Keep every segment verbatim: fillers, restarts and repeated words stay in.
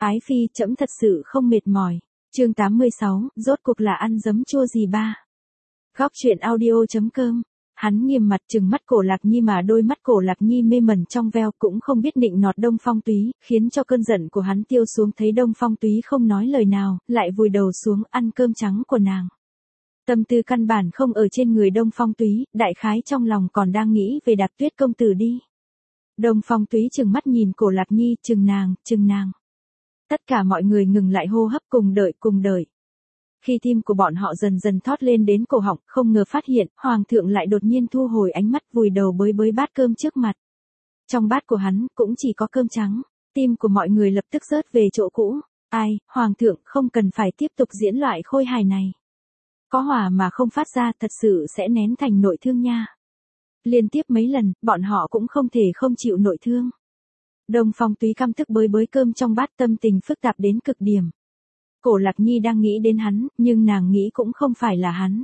Ái phi, trẫm thật sự không mệt mỏi. Chương tám mươi sáu, rốt cuộc là ăn giấm chua gì ba. Góc truyện audio chấm com. Hắn nghiêm mặt trừng mắt Cổ Lạc Nhi mà đôi mắt Cổ Lạc Nhi mê mẩn trong veo cũng không biết nịnh nọt Đông Phong Túy, khiến cho cơn giận của hắn tiêu xuống thấy Đông Phong Túy không nói lời nào, lại vùi đầu xuống ăn cơm trắng của nàng. Tâm tư căn bản không ở trên người Đông Phong Túy, đại khái trong lòng còn đang nghĩ về Đạp Tuyết công tử đi. Đông Phong Túy trừng mắt nhìn Cổ Lạc Nhi, trừng nàng, trừng nàng. Tất cả mọi người ngừng lại hô hấp cùng đợi cùng đợi. Khi tim của bọn họ dần dần thoát lên đến cổ họng, không ngờ phát hiện, Hoàng thượng lại đột nhiên thu hồi ánh mắt vùi đầu bới bới bát cơm trước mặt. Trong bát của hắn, cũng chỉ có cơm trắng, tim của mọi người lập tức rớt về chỗ cũ. Ai, Hoàng thượng không cần phải tiếp tục diễn loại khôi hài này. Có hỏa mà không phát ra thật sự sẽ nén thành nội thương nha. Liên tiếp mấy lần, bọn họ cũng không thể không chịu nội thương. Đông Phong Túy căm tức bới bới cơm trong bát, tâm tình phức tạp đến cực điểm. Cổ Lạc Nhi đang nghĩ đến hắn, nhưng nàng nghĩ cũng không phải là hắn.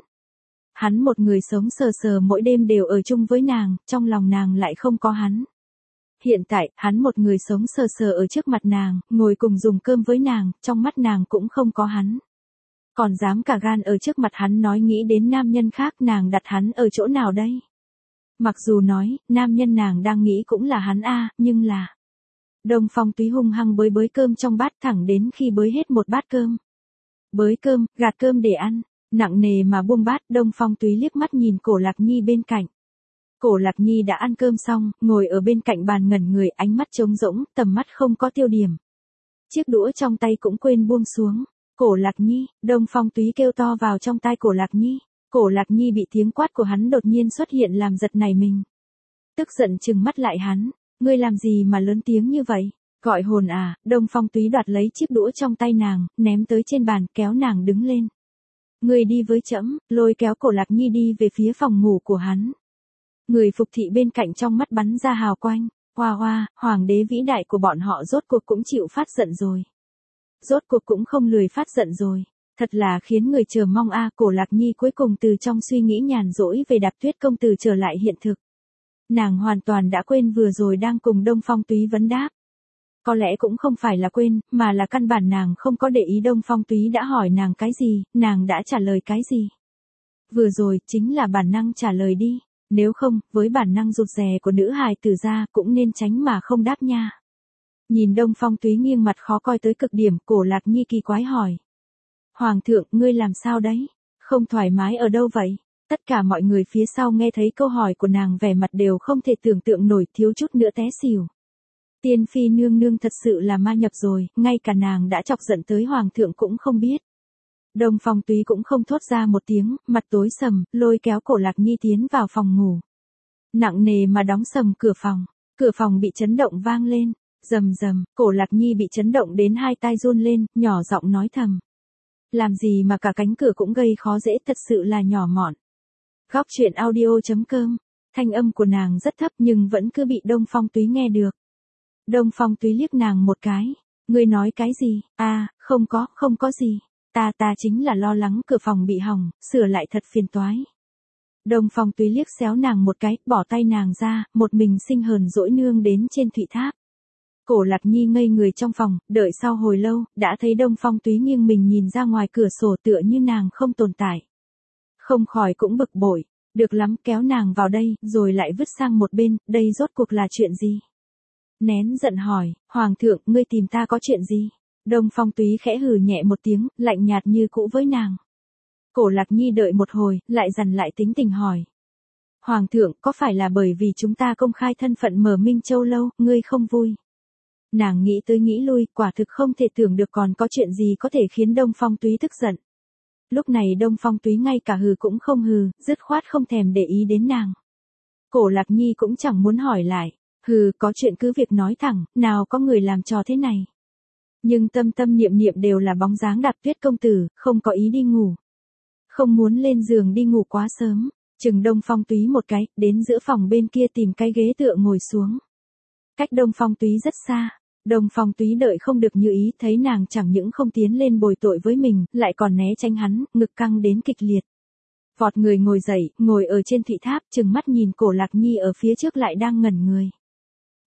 Hắn một người sống sờ sờ mỗi đêm đều ở chung với nàng, trong lòng nàng lại không có hắn. Hiện tại, hắn một người sống sờ sờ ở trước mặt nàng, ngồi cùng dùng cơm với nàng, trong mắt nàng cũng không có hắn. Còn dám cả gan ở trước mặt hắn nói nghĩ đến nam nhân khác, nàng đặt hắn ở chỗ nào đây? Mặc dù nói, nam nhân nàng đang nghĩ cũng là hắn a, nhưng là... Đông Phong Túy hung hăng bới bới cơm trong bát thẳng đến khi bới hết một bát cơm. Bới cơm, gạt cơm để ăn, nặng nề mà buông bát, Đông Phong Túy liếc mắt nhìn Cổ Lạc Nhi bên cạnh. Cổ Lạc Nhi đã ăn cơm xong, ngồi ở bên cạnh bàn ngẩn người, ánh mắt trống rỗng, tầm mắt không có tiêu điểm. Chiếc đũa trong tay cũng quên buông xuống. Cổ Lạc Nhi, Đông Phong Túy kêu to vào trong tai Cổ Lạc Nhi. Cổ Lạc Nhi bị tiếng quát của hắn đột nhiên xuất hiện làm giật nảy mình. Tức giận trừng mắt lại hắn. Ngươi làm gì mà lớn tiếng như vậy? Gọi hồn à? Đông Phong Túy đoạt lấy chiếc đũa trong tay nàng, ném tới trên bàn, kéo nàng đứng lên. Ngươi đi với trẫm, lôi kéo Cổ Lạc Nhi đi về phía phòng ngủ của hắn. Người phục thị bên cạnh trong mắt bắn ra hào quang. Hoa hoa, hoàng đế vĩ đại của bọn họ rốt cuộc cũng chịu phát giận rồi. Rốt cuộc cũng không lười phát giận rồi. Thật là khiến người chờ mong a. Cổ Lạc Nhi cuối cùng từ trong suy nghĩ nhàn rỗi về Đạp Tuyết công tử trở lại hiện thực. Nàng hoàn toàn đã quên vừa rồi đang cùng Đông Phong Túy vấn đáp. Có lẽ cũng không phải là quên, mà là căn bản nàng không có để ý Đông Phong Túy đã hỏi nàng cái gì, nàng đã trả lời cái gì. Vừa rồi, chính là bản năng trả lời đi, nếu không, với bản năng rụt rè của nữ hài tử ra, cũng nên tránh mà không đáp nha. Nhìn Đông Phong Túy nghiêng mặt khó coi tới cực điểm, Cổ Lạc Nhi kỳ quái hỏi. Hoàng thượng, ngươi làm sao đấy? Không thoải mái ở đâu vậy? Tất cả mọi người phía sau nghe thấy câu hỏi của nàng vẻ mặt đều không thể tưởng tượng nổi, thiếu chút nữa té xỉu. Tiên phi nương nương thật sự là ma nhập rồi, ngay cả nàng đã chọc giận tới hoàng thượng cũng không biết. Đông Phong Túy cũng không thốt ra một tiếng, mặt tối sầm, lôi kéo Cổ Lạc Nhi tiến vào phòng ngủ. Nặng nề mà đóng sầm cửa phòng, cửa phòng bị chấn động vang lên, rầm rầm, Cổ Lạc Nhi bị chấn động đến hai tai run lên, nhỏ giọng nói thầm. Làm gì mà cả cánh cửa cũng gây khó dễ, thật sự là nhỏ mọn. Góc truyện audio chấm com, thanh âm của nàng rất thấp nhưng vẫn cứ bị Đông Phong Túy nghe được. Đông Phong Túy liếc nàng một cái, ngươi nói cái gì? À, không có, không có gì. Ta ta chính là lo lắng cửa phòng bị hỏng, sửa lại thật phiền toái. Đông Phong Túy liếc xéo nàng một cái, bỏ tay nàng ra, một mình sinh hờn dỗi nương đến trên thụy tháp. Cổ Lạc Nhi ngây người trong phòng, đợi sau hồi lâu, đã thấy Đông Phong Túy nghiêng mình nhìn ra ngoài cửa sổ tựa như nàng không tồn tại. Không khỏi cũng bực bội, được lắm, kéo nàng vào đây, rồi lại vứt sang một bên, đây rốt cuộc là chuyện gì? Nén giận hỏi, Hoàng thượng, ngươi tìm ta có chuyện gì? Đông Phong Túy khẽ hừ nhẹ một tiếng, lạnh nhạt như cũ với nàng. Cổ Lạc Nhi đợi một hồi, lại dằn lại tính tình hỏi. Hoàng thượng, có phải là bởi vì chúng ta công khai thân phận mở Minh Châu lâu, ngươi không vui? Nàng nghĩ tới nghĩ lui, quả thực không thể tưởng được còn có chuyện gì có thể khiến Đông Phong Túy tức giận. Lúc này Đông Phong Túy ngay cả hừ cũng không hừ, dứt khoát không thèm để ý đến nàng. Cổ Lạc Nhi cũng chẳng muốn hỏi lại, hừ, có chuyện cứ việc nói thẳng, nào có người làm trò thế này. Nhưng tâm tâm niệm niệm đều là bóng dáng Đạp Tuyết công tử, không có ý đi ngủ. Không muốn lên giường đi ngủ quá sớm, chừng Đông Phong Túy một cái, đến giữa phòng bên kia tìm cái ghế tựa ngồi xuống. Cách Đông Phong Túy rất xa. Đông Phong Túy đợi không được như ý, thấy nàng chẳng những không tiến lên bồi tội với mình, lại còn né tránh hắn, ngực căng đến kịch liệt. Vọt người ngồi dậy, ngồi ở trên thụy tháp, trừng mắt nhìn Cổ Lạc Nhi ở phía trước lại đang ngẩn người.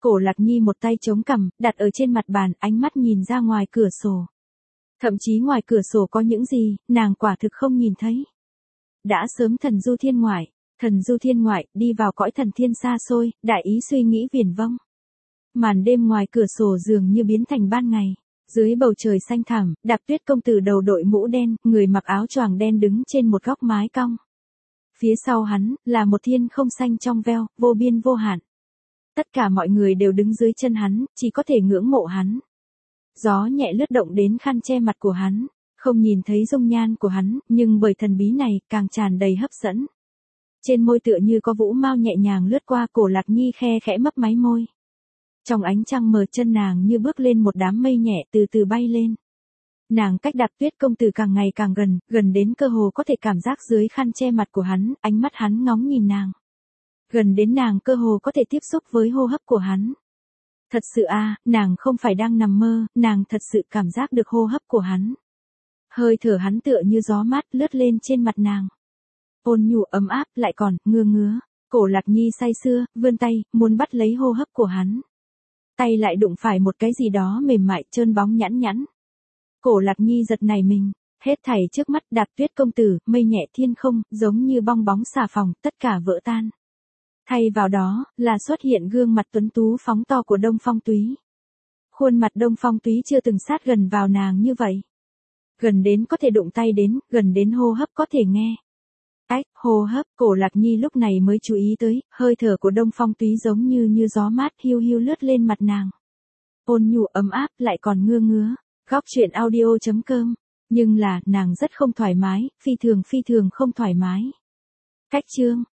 Cổ Lạc Nhi một tay chống cằm, đặt ở trên mặt bàn, ánh mắt nhìn ra ngoài cửa sổ. Thậm chí ngoài cửa sổ có những gì, nàng quả thực không nhìn thấy. Đã sớm thần du thiên ngoại, thần du thiên ngoại, đi vào cõi thần thiên xa xôi, đại ý suy nghĩ viển vông. Màn đêm ngoài cửa sổ dường như biến thành ban ngày. Dưới bầu trời xanh thẳm, Đạp Tuyết công tử đầu đội mũ đen, người mặc áo choàng đen đứng trên một góc mái cong. Phía sau hắn, là một thiên không xanh trong veo, vô biên vô hạn. Tất cả mọi người đều đứng dưới chân hắn, chỉ có thể ngưỡng mộ hắn. Gió nhẹ lướt động đến khăn che mặt của hắn, không nhìn thấy dung nhan của hắn, nhưng bởi thần bí này, càng tràn đầy hấp dẫn. Trên môi tựa như có vũ mau nhẹ nhàng lướt qua, Cổ Lạc Nhi khe khẽ mấp máy môi. Trong ánh trăng mờ, chân nàng như bước lên một đám mây nhẹ từ từ bay lên. Nàng cách Đạp Tuyết công tử càng ngày càng gần, gần đến cơ hồ có thể cảm giác dưới khăn che mặt của hắn, ánh mắt hắn ngóng nhìn nàng. Gần đến nàng cơ hồ có thể tiếp xúc với hô hấp của hắn. Thật sự a, à, nàng không phải đang nằm mơ, nàng thật sự cảm giác được hô hấp của hắn. Hơi thở hắn tựa như gió mát lướt lên trên mặt nàng. Ôn nhu ấm áp lại còn, ngứa ngứa. Cổ Lạc Nhi say sưa, vươn tay, muốn bắt lấy hô hấp của hắn. Tay lại đụng phải một cái gì đó mềm mại trơn bóng nhẵn nhẵn. Cổ Lạc Nhi giật nảy mình, hết thảy trước mắt Đạp Tuyết công tử, mây nhẹ thiên không, giống như bong bóng xà phòng, tất cả vỡ tan. Thay vào đó, là xuất hiện gương mặt tuấn tú phóng to của Đông Phong Túy. Khuôn mặt Đông Phong Túy chưa từng sát gần vào nàng như vậy. Gần đến có thể đụng tay đến, gần đến hô hấp có thể nghe. Ách, hô hấp, Cổ Lạc Nhi lúc này mới chú ý tới, hơi thở của Đông Phong Túy giống như như gió mát hiu hiu lướt lên mặt nàng. Ôn nhu ấm áp lại còn ngưa ngứa. Góc truyện audio chấm com. Nhưng là, nàng rất không thoải mái, phi thường phi thường không thoải mái. Cách chương.